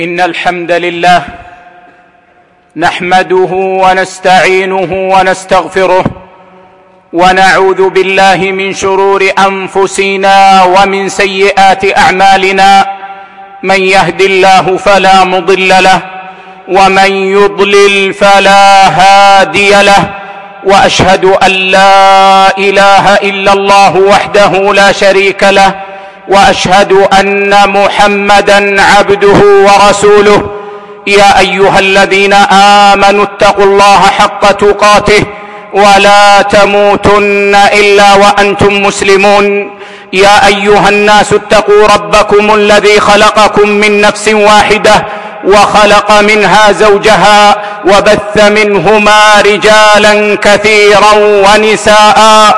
إن الحمد لله نحمده ونستعينه ونستغفره ونعوذ بالله من شرور أنفسنا ومن سيئات أعمالنا. من يهد الله فلا مضل له ومن يضلل فلا هادي له، وأشهد أن لا إله إلا الله وحده لا شريك له، وأشهد أن محمدًا عبده ورسوله. يا أيها الذين آمنوا اتقوا الله حق تقاته ولا تموتن إلا وأنتم مسلمون. يا أيها الناس اتقوا ربكم الذي خلقكم من نفس واحدة وخلق منها زوجها وبث منهما رجالا كثيرا ونساء،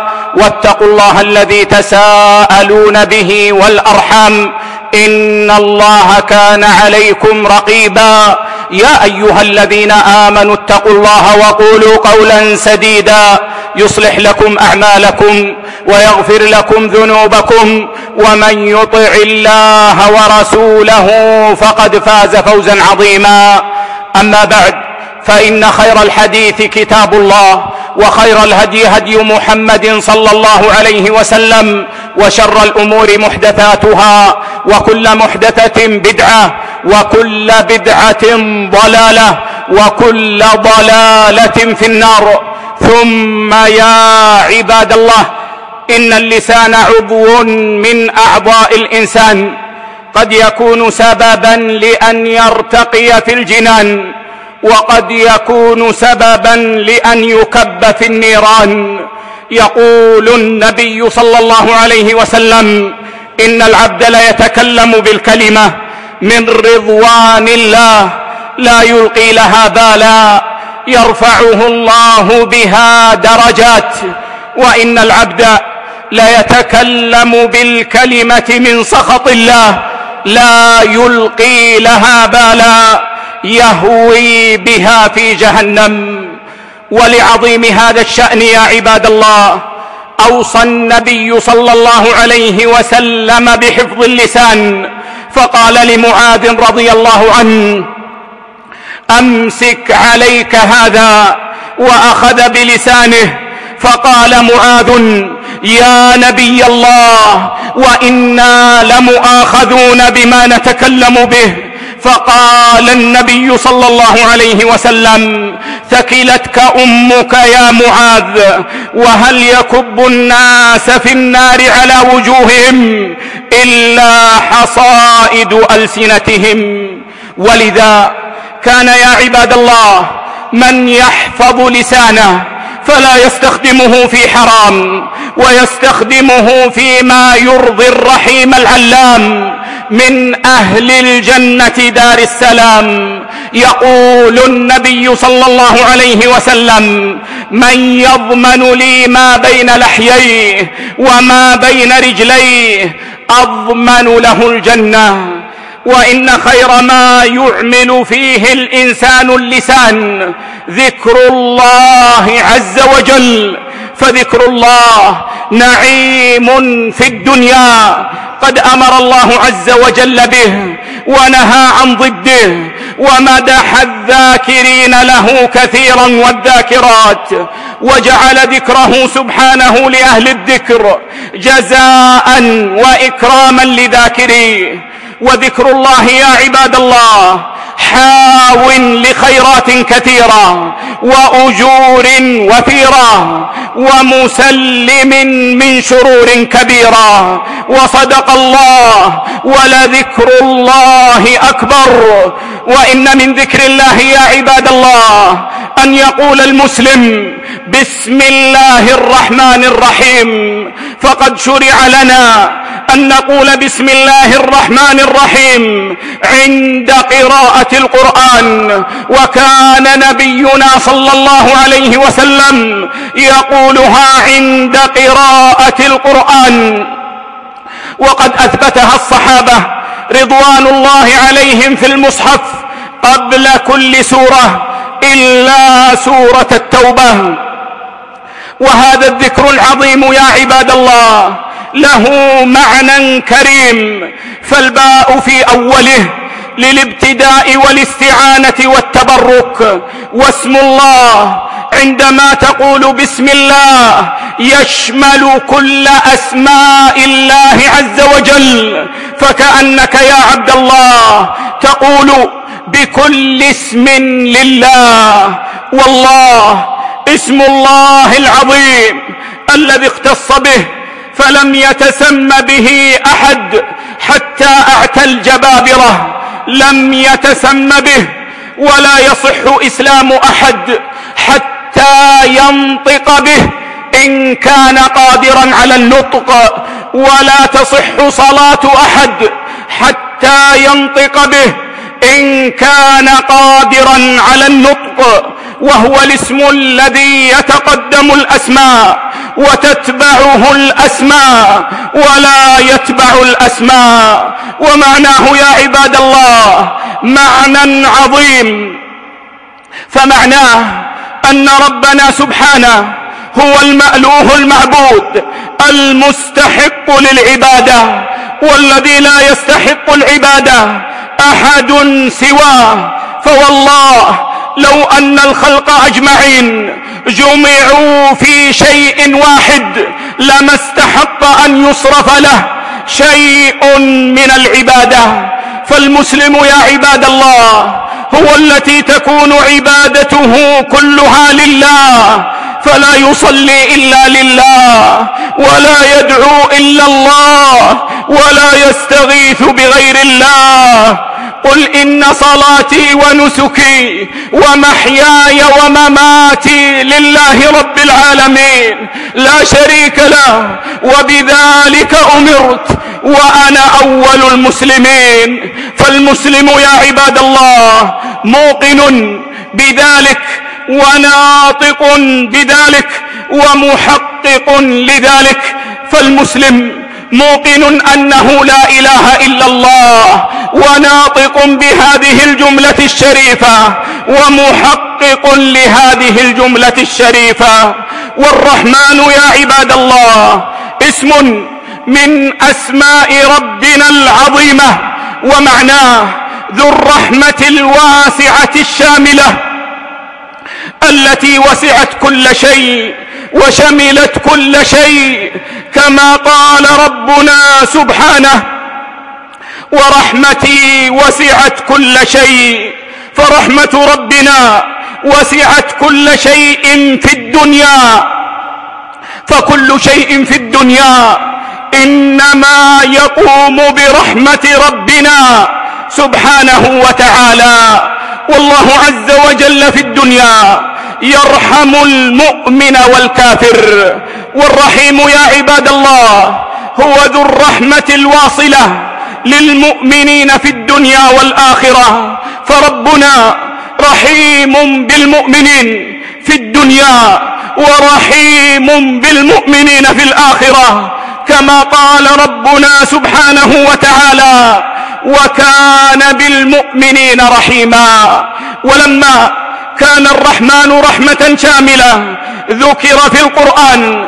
واتقوا الله الذي تساءلون به والأرحام إن الله كان عليكم رقيبا. يا أيها الذين آمنوا اتقوا الله وقولوا قولا سديدا يصلح لكم أعمالكم ويغفر لكم ذنوبكم، ومن يطع الله ورسوله فقد فاز فوزا عظيما. أما بعد، فإن خير الحديث كتاب الله، وخير الهدي هدي محمد صلى الله عليه وسلم، وشر الأمور محدثاتها، وكل محدثة بدعة، وكل بدعة ضلالة، وكل ضلالة في النار. ثم يا عباد الله، إن اللسان عضو من أعضاء الإنسان قد يكون سببا لأن يرتقي في الجنان، وقد يكون سببا لأن يكب في النيران. يقول النبي صلى الله عليه وسلم: إن العبد ليتكلم بالكلمة من رضوان الله لا يلقي لها بالا يرفعه الله بها درجات، وإن العبد ليتكلم بالكلمة من سخط الله لا يلقي لها بالا يهوي بها في جهنم. ولعظيم هذا الشأن يا عباد الله، أوصى النبي صلى الله عليه وسلم بحفظ اللسان، فقال لمعاذ رضي الله عنه: أمسك عليك هذا، وأخذ بلسانه. فقال معاذ: يا نبي الله، وإنا لمؤاخذون بما نتكلم به. فقال النبي صلى الله عليه وسلم: ثكلتك أمك يا معاذ، وهل يكب الناس في النار على وجوههم إلا حصائد ألسنتهم. ولذا كان يا عباد الله من يحفظ لسانه فلا يستخدمه في حرام، ويستخدمه فيما يرضي الرحيم العلام من أهل الجنة دار السلام. يقول النبي صلى الله عليه وسلم: من يضمن لي ما بين لحييه وما بين رجليه أضمن له الجنة. وإن خير ما يعمل فيه الإنسان اللسان ذكر الله عز وجل، فذكر الله نعيم في الدنيا قد أمر الله عز وجل به ونهى عن ضده، ومدح الذاكرين له كثيرا والذاكرات، وجعل ذكره سبحانه لأهل الذكر جزاء وإكراما لذاكريه. وذكر الله يا عباد الله حاو لخيرات كثيرة وأجور وفيرة، ومسلم من شرور كبيرة. وصدق الله: ولذكر الله أكبر. وإن من ذكر الله يا عباد الله أن يقول المسلم: بسم الله الرحمن الرحيم. فقد شرع لنا أن نقول بسم الله الرحمن الرحيم عند قراءة القرآن، وكان نبينا صلى الله عليه وسلم يقولها عند قراءة القرآن، وقد أثبتها الصحابة رضوان الله عليهم في المصحف قبل كل سورة إلا سورة التوبة. وهذا الذكر العظيم يا عباد الله له معنى كريم، فالباء في أوله للابتداء والاستعانة والتبرك. واسم الله عندما تقول بسم الله يشمل كل أسماء الله عز وجل، فكأنك يا عبد الله تقول بكل اسم لله. والله اسم الله العظيم الذي اختص به فلم يتسم به أحد حتى أعتى الجبابرة، لم يتسم به ولا يصح إسلام أحد حتى ينطق به إن كان قادرا على النطق، ولا تصح صلاة أحد حتى ينطق به إن كان قادرا على النطق. وهو الاسم الذي يتقدم الأسماء وتتبعه الأسماء ولا يتبع الأسماء. ومعناه يا عباد الله معنى عظيم، فمعناه أن ربنا سبحانه هو المألوه المعبود المستحق للعبادة، والذي لا يستحق العبادة أحد سواه. فوالله لو أن الخلق أجمعين جمعوا في شيء واحد لما استحق أن يصرف له شيء من العبادة. فالمسلم يا عباد الله هو التي تكون عبادته كلها لله، فلا يصلي إلا لله، ولا يدعو إلا الله، ولا يستغيث بغير الله. قل إن صلاتي ونسكي ومحياي ومماتي لله رب العالمين لا شريك له وبذلك أمرت وأنا أول المسلمين. فالمسلم يا عباد الله موقن بذلك وناطق بذلك ومحقق لذلك. فالمسلم موقن أنه لا إله إلا الله وناطق بهذه الجملة الشريفة ومحقق لهذه الجملة الشريفة. والرحمن يا عباد الله اسم من أسماء ربنا العظيمة، ومعناه ذو الرحمة الواسعة الشاملة التي وسعت كل شيء وشملت كل شيء، كما قال ربنا سبحانه ورحمتي وسعت كل شيء. فرحمة ربنا وسعت كل شيء في الدنيا، فكل شيء في الدنيا إنما يقوم برحمة ربنا سبحانه وتعالى. والله عز وجل في الدنيا يرحم المؤمن والكافر. والرحيم يا عباد الله هو ذو الرحمة الواصلة للمؤمنين في الدنيا والآخرة. فربنا رحيم بالمؤمنين في الدنيا ورحيم بالمؤمنين في الآخرة، كما قال ربنا سبحانه وتعالى وكان بالمؤمنين رحيما. ولما كان الرحمن رحمة شاملة ذكر في القرآن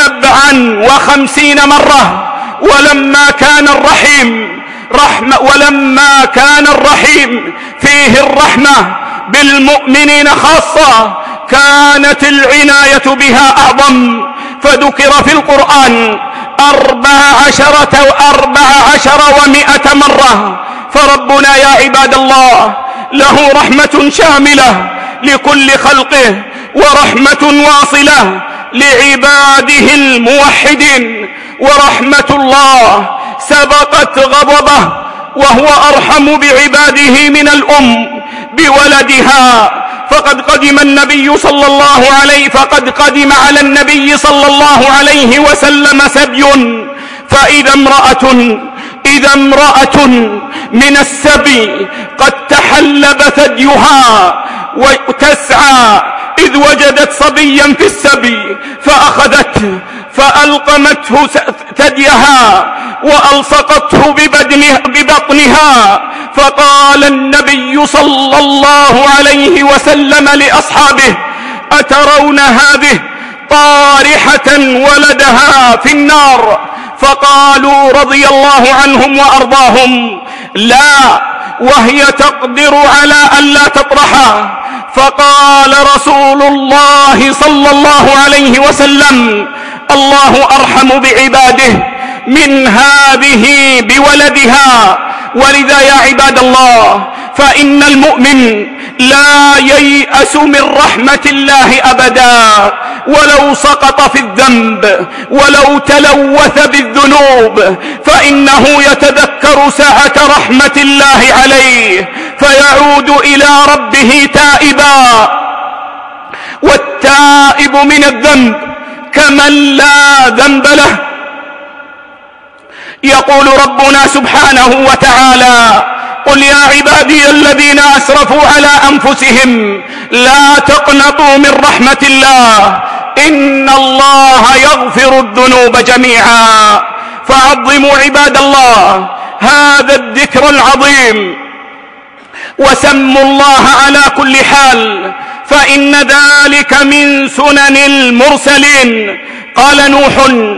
57 مرة. ولما كان الرحيم فيه الرحمة بالمؤمنين خاصة كانت العناية بها أعظم، فذكر في القرآن 14 مرة. فربنا يا عباد الله له رحمة شاملة لكل خلقه ورحمة واصلة لعباده الموحدين. ورحمة الله سبقت غضبه، وهو أرحم بعباده من الأم بولدها. فقد قدم على النبي صلى الله عليه وسلم سبي، فإذا امرأة من السبي قد تحلب ثديها وتسعى إذ وجدت صبيا في السبي فأخذته فألقمته ثديها وألصقته ببطنها. فقال النبي صلى الله عليه وسلم لأصحابه أترون هذه طارحة ولدها في النار؟ فقالوا رضي الله عنهم وأرضاهم لا، وهي تقدر على ألا تطرحه، فقال رسول الله صلى الله عليه وسلم: الله أرحم بعباده من هذه بولدها. ولذا يا عباد الله، فإن المؤمن لا ييأس من رحمة الله أبدا، ولو سقط في الذنب ولو تلوث بالذنوب، فإنه يتذكر سعة رحمة الله عليه فيعود إلى ربه تائبا. والتائب من الذنب كمن لا ذنب له. يقول ربنا سبحانه وتعالى: قل يا عبادي الذين أسرفوا على أنفسهم لا تقنطوا من رحمة الله إن الله يغفر الذنوب جميعا. فعظموا عباد الله هذا الذكر العظيم، وسموا الله على كل حال، فإن ذلك من سنن المرسلين. قال نوح: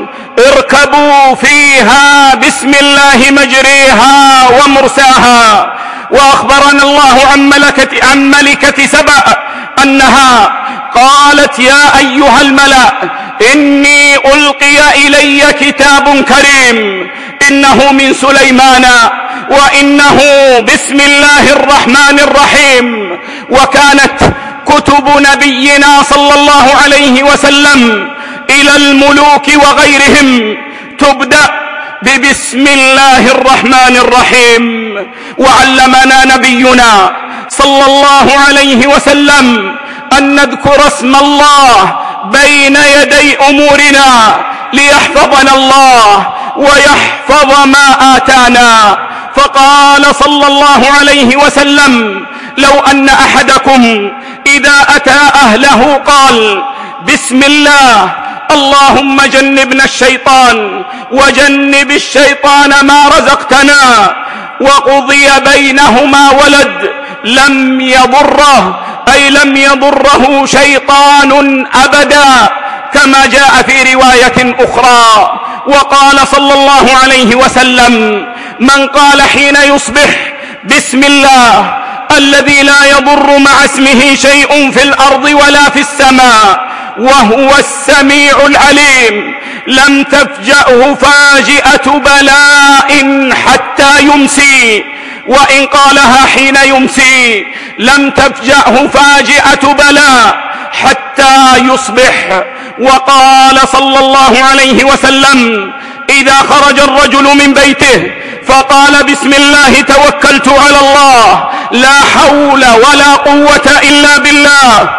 اركبوا فيها بسم الله مجريها ومرساها. وأخبرنا الله عن ملكة سبأ أنها قالت: يا أيها الملأ إني ألقي إلي كتاب كريم إنه من سليمان وإنه بسم الله الرحمن الرحيم. وكانت كتب نبينا صلى الله عليه وسلم إلى الملوك وغيرهم تبدأ ببسم الله الرحمن الرحيم. وعلمنا نبينا صلى الله عليه وسلم أن نذكر اسم الله بين يدي أمورنا ليحفظنا الله ويحفظ ما آتانا. فقال صلى الله عليه وسلم: لو أن أحدكم إذا أتى أهله قال: بسم الله اللهم جنبنا الشيطان وجنب الشيطان ما رزقتنا، وقضي بينهما ولد لم يضره، أي لم يضره شيطان أبدا، كما جاء في رواية أخرى. وقال صلى الله عليه وسلم: من قال حين يصبح بسم الله الذي لا يضر مع اسمه شيء في الأرض ولا في السماء وهو السميع العليم، لم تفجأه فاجئة بلاء حتى يمسي. وإن قالها حين يمسي لم تفجأه فاجئة بلاء حتى يصبح. وقال صلى الله عليه وسلم: إذا خرج الرجل من بيته فقال: بسم الله توكلت على الله لا حول ولا قوة إلا بالله،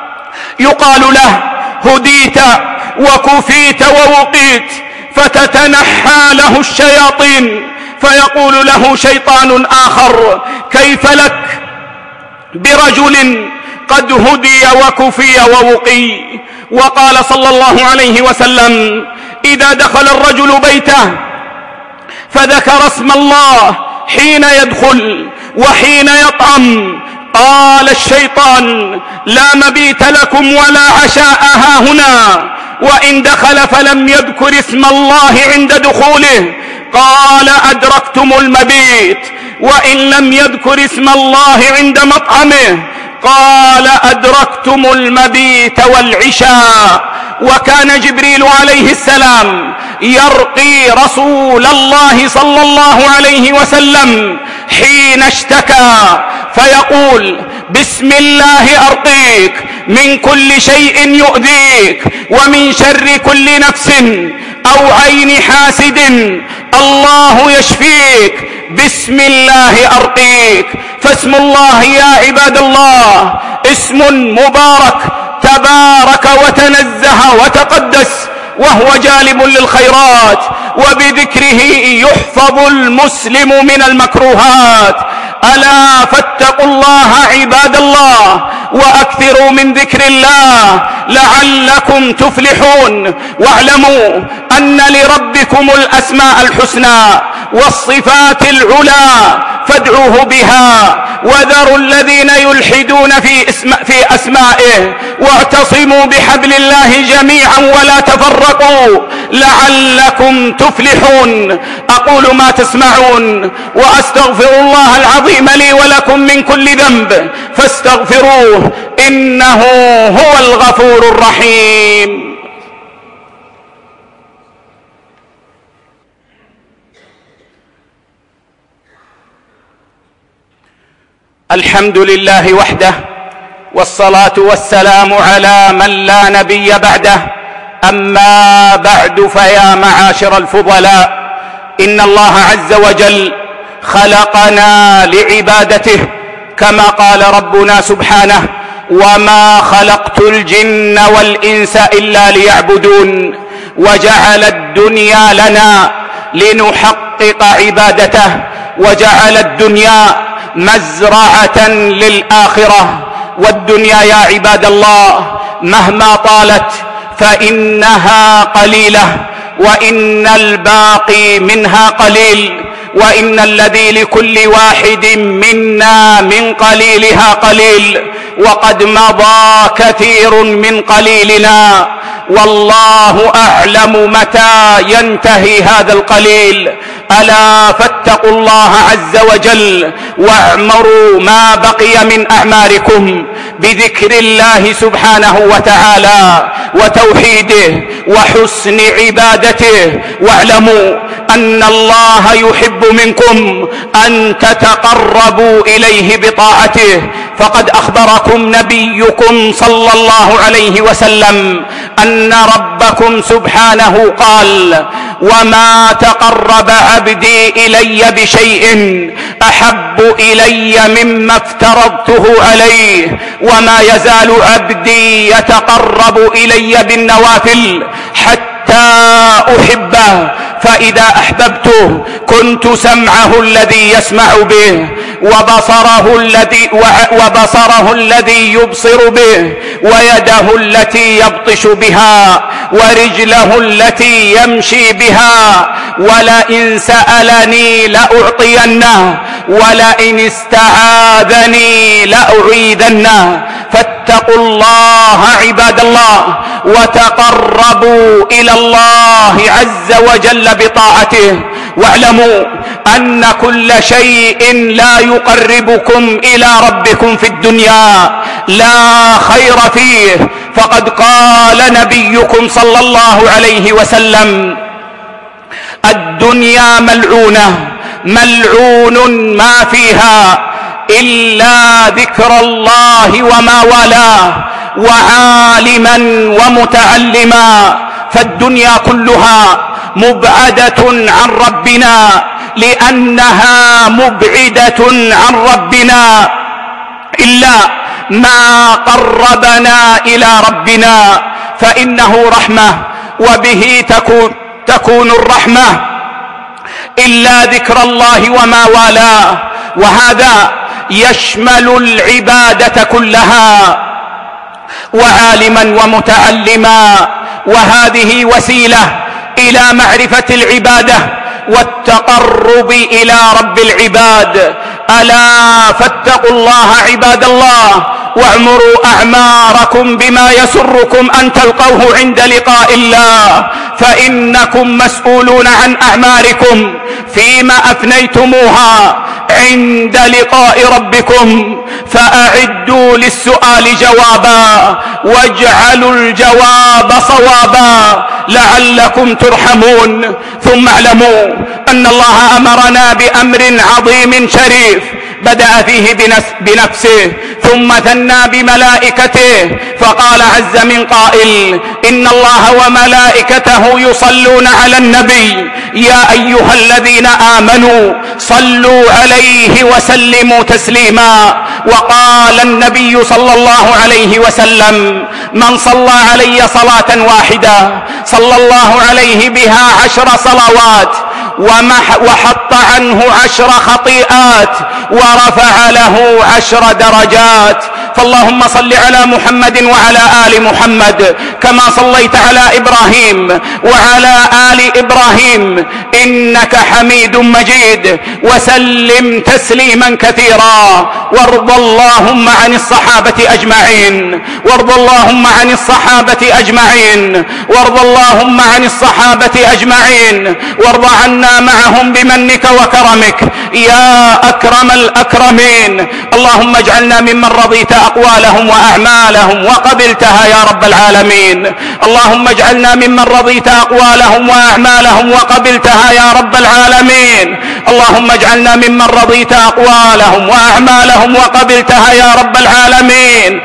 يقال له: هديت وكفيت ووقيت. فتتنحى له الشياطين، فيقول له شيطان آخر: كيف لك برجل قد هدي وكفي ووقي. وقال صلى الله عليه وسلم: إذا دخل الرجل بيته فذكر اسم الله حين يدخل وحين يطعم قال الشيطان: لا مبيت لكم ولا عشاء هاهنا. وإن دخل فلم يذكر اسم الله عند دخوله قال: أدركتم المبيت. وإن لم يذكر اسم الله عند مطعمه قال: أدركتم المبيت والعشاء. وكان جبريل عليه السلام يرقي رسول الله صلى الله عليه وسلم حين اشتكى فيقول: بسم الله أرقيك من كل شيء يؤذيك ومن شر كل نفس أو عين حاسد، الله يشفيك، بسم الله أرقيك. فاسم الله يا عباد الله اسم مبارك تبارك وتنزه وتقدس، وهو جالب للخيرات، وبذكره يحفظ المسلم من المكروهات. ألا فاتقوا الله عباد الله وأكثروا من ذكر الله لعلكم تفلحون. واعلموا أن لربكم الأسماء الحسنى والصفات العلى فادعوه بها، وذروا الذين يلحدون في أسمائه، واعتصموا بحبل الله جميعا ولا تفرقوا. لعلكم تفلحون. أقول ما تسمعون وأستغفر الله العظيم لي ولكم من كل ذنب فاستغفروه إنه هو الغفور الرحيم. الحمد لله وحده، والصلاة والسلام على من لا نبي بعده. أما بعد، فيا معاشر الفضلاء، إن الله عز وجل خلقنا لعبادته، كما قال ربنا سبحانه: وما خلقت الجن والإنس إلا ليعبدون. وجعل الدنيا لنا لنحقق عبادته، وجعل الدنيا مزرعة للآخرة. والدنيا يا عباد الله مهما طالت فإنها قليلة، وإن الباقي منها قليل، وإن الذي لكل واحد منا من قليلها قليل، وقد مضى كثير من قليلنا، والله أعلم متى ينتهي هذا القليل. ألا فاتقوا الله عز وجل واعمروا ما بقي من أعماركم بذكر الله سبحانه وتعالى وتوحيده وحسن عبادته، واعلموا أن الله يحب منكم أن تتقربوا إليه بطاعته، فقد أخبركم نبيكم صلى الله عليه وسلم أن ربكم سبحانه قال: وما تقرب عبدي إلي بشيء أحب إلي مما افترضته عليه، وما يزال عبدي يتقرب إلي بالنوافل حتى أحبه، فإذا أحببته كنت سمعه الذي يسمع به، وبصره الذي يبصر به، ويده التي يبطش بها، ورجله التي يمشي بها، ولئن سألني لأعطينه، ولئن استعاذني لأعيذنه. فاتقوا الله عباد الله، وتقربوا إلى الله عز وجل بطاعته، واعلموا أن كل شيء لا يقربكم إلى ربكم في الدنيا لا خير فيه، فقد قال نبيكم صلى الله عليه وسلم: الدنيا ملعونة، ملعون ما فيها إلا ذكر الله وما والاه، وعالما ومتعلما. فالدنيا كلها مبعدة عن ربنا، لأنها مبعدة عن ربنا، إلا ما قربنا إلى ربنا، فإنه رحمة، وبه تكون الرحمة، إلا ذكر الله وما والاه. وهذا يشمل العبادة كلها، وعالما ومتعلما، وهذه وسيلة إلى معرفة العبادة والتقرب إلى رب العباد. ألا فاتقوا الله عباد الله، واعمروا أعماركم بما يسركم أن تلقوه عند لقاء الله، فإنكم مسؤولون عن أعماركم فيما أفنيتموها عند لقاء ربكم، فأعدوا للسؤال جوابا، واجعلوا الجواب صوابا لعلكم ترحمون. ثم اعلموا أن الله أمرنا بأمر عظيم شريف بدأ فيه بنفسه، ثم ثنى بملائكته، فقال عز من قائل: إن الله وملائكته يصلون على النبي يا أيها الذين آمنوا صلوا عليه وسلموا تسليما. وقال النبي صلى الله عليه وسلم: من صلى علي صلاة واحدة صلى الله عليه بها 10 صلوات، وحط عنه 10 خطيئات، ورفع له 10 درجات. فاللهم صل على محمد وعلى آل محمد كما صليت على إبراهيم وعلى آل إبراهيم إنك حميد مجيد، وسلم تسليما كثيرا. وارض اللهم عن الصحابة أجمعين، وارض اللهم عن الصحابة أجمعين، وارض اللهم عن الصحابة أجمعين، وارض عنا معهم بمنك وكرمك يا أكرم الأكرمين. اللهم اجعلنا ممن رضيت أقوالهم وأعمالهم وقبلتها يا رب العالمين. اللهم اجعلنا ممن رضيت أقوالهم وأعمالهم وقبلتها يا رب العالمين. اللهم اجعلنا ممن رضيت أقوالهم وأعمالهم وقبلتها يا رب العالمين.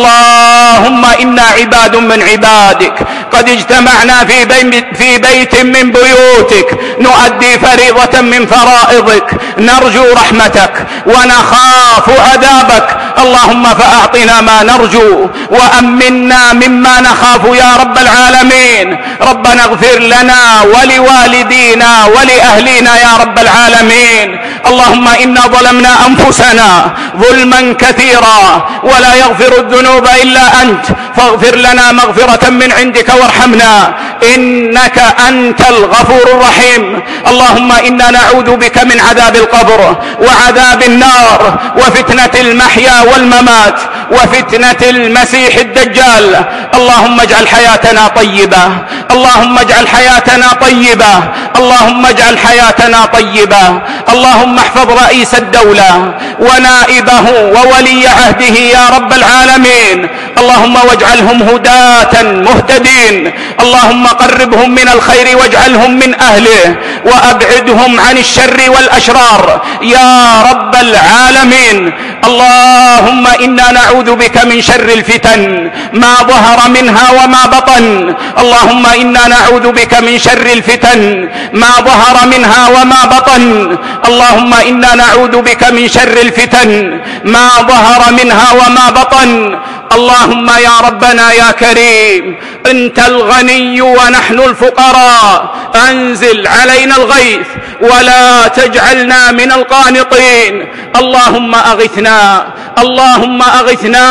اللهم إنا عباد من عبادك قد اجتمعنا في بيت من بيوتك نؤدي فريضة من فرائضك، نرجو رحمتك ونخاف عذابك. اللهم فأعطنا ما نرجو وأمنا مما نخاف يا رب العالمين. ربنا اغفر لنا ولوالدينا ولأهلنا يا رب العالمين. اللهم إنا ظلمنا أنفسنا ظلما كثيرا ولا يغفر الذنوب إلا أنت، فاغفر لنا مغفرة من عندك وارحمنا إنك أنت الغفور الرحيم. اللهم إنا نعوذ بك من عذاب القبر وعذاب النار وفتنة المحيا والممات وفتنة المسيح الدجال. اللهم اجعل حياتنا طيبة، اللهم اجعل حياتنا طيبة، اللهم اجعل حياتنا طيبة. اللهم احفظ رئيس الدولة ونائبه وولي عهده يا رب العالمين. اللهم واجعلهم هداة مهتدين. اللهم قربهم من الخير واجعلهم من أهله وأبعدهم عن الشر والأشرار يا رب العالمين. اللهم إنا نعوذ بك من شر الفتن ما ظهر منها وما بطن. اللهم إنا نعوذ بك من شر الفتن ما ظهر منها وما بطن. اللهم إنا نعوذ بك من شر الفتن ما ظهر منها وما بطن. اللهم يا ربنا يا كريم أنت الغني ونحن الفقراء، أنزل علينا الغيث ولا تجعلنا من القانطين. اللهم أغثنا، اللهم أغثنا،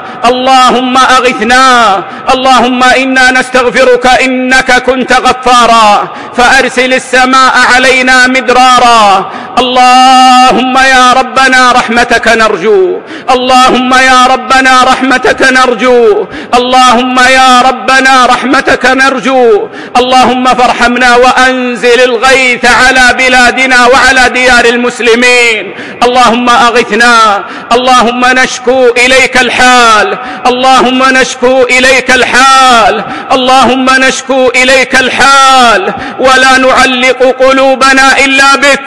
اللهم أغثنا. اللهم إنا نستغفرك إنك كنت غفارا فأرسل السماء علينا مدرارا. اللهم يا ربنا رحمتك نرجو، اللهم يا ربنا رحمتك نرجو، اللهم يا ربنا رحمتك نرجو. اللهم فارحمنا وأنزل الغيث على بلادنا وعلى ديار المسلمين. اللهم أغثنا، اللهم نشكو إليك الحال، اللهم نشكو إليك الحال، اللهم نشكو إليك الحال ولا نعلق قلوبنا إلا بك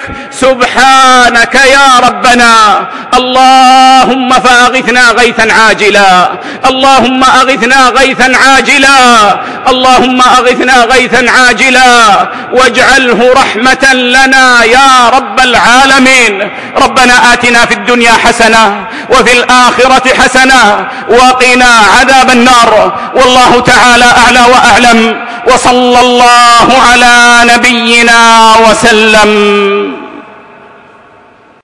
سبحانك يا ربنا. اللهم فأغثنا غيثا عاجلا، اللهم أغثنا غيثا عاجلا، اللهم أغثنا غيثا عاجلا واجعله رحمة لنا يا رب العالمين. ربنا آتنا في الدنيا حسنة وفي الآخرة حسنة وقنا عذاب النار. والله تعالى أعلى وأعلم، وصلى الله على نبينا وسلم.